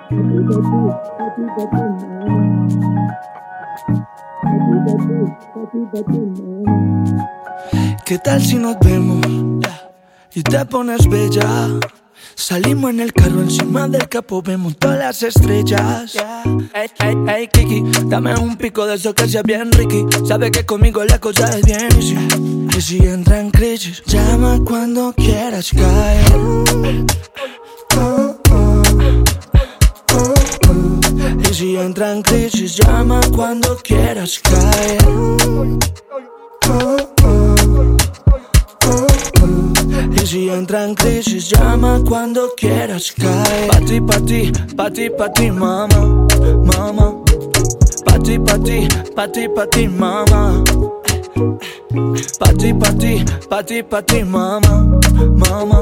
¿Qué tal si nos vemos y te pones bella? Salimos en el carro, encima del capó vemos todas las estrellas. Hey, hey, hey, Kiki, dame un pico de eso que sea bien Ricky. Sabe que conmigo la cosa es bien easy. Y si entra en crisis, llama cuando quieras caer. Y si entra en crisis, llama cuando quieras caer. Y si entra en crisis, llama cuando quieras caer. Pa' ti, mama, mama. Pa' ti, mama. Pa' ti, mama, mama.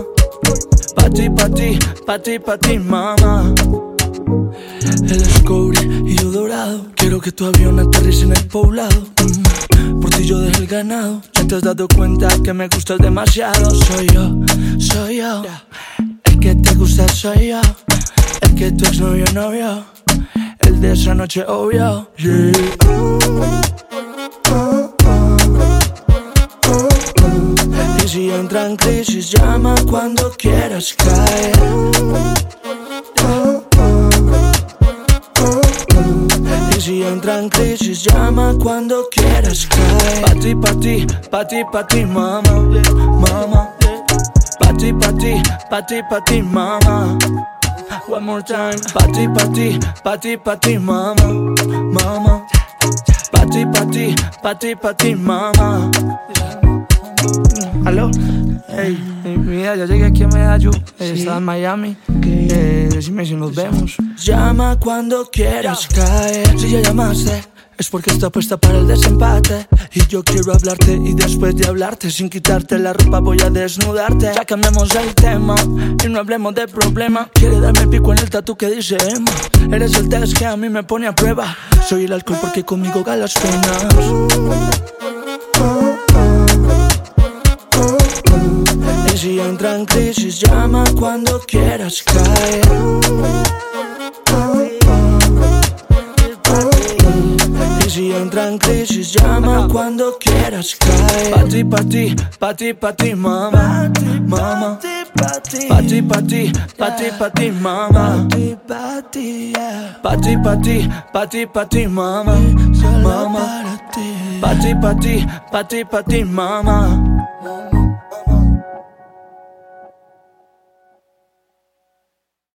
Pa' ti, mama. Él es cobre y yo dorado. Quiero que tu avión aterrice en el poblado. Por ti yo dejé el ganado. Ya te has dado cuenta que me gustas demasiado. Soy yo. El que te gusta soy yo. El que tu exnovio no vio. El de esa noche obvio. Yeah. Y si entra en crisis, llama cuando quieras caer. Y si entra en crisis, llama cuando quieras caer. Pa' ti, mama, mama. Pa' ti, mama. One more time. Pa' ti, mama, mama. Pa' ti, mama. ¿Aló? Hey, mira, ya llegué aquí a Medellín. Estaba en Miami. Decime si nos vemos. Llama cuando quieras caer. Si ya llamaste, es porque está puesta para el desempate. Y yo quiero hablarte y después de hablarte, sin quitarte la ropa voy a desnudarte. Ya cambiamos el tema y no hablemos de problema. Quiere darme el pico en el tatu que dice Emma. Eres el test que a mí me pone a prueba. Soy el alcohol porque conmigo ganas penas. Y si entra en crisis, llama cuando quieras caer. Y si entra en crisis, llama cuando quieras caer. Pa' ti, mama, mama. Pa' ti, mama. Pa' ti, mama, mama. Pa' ti, mama.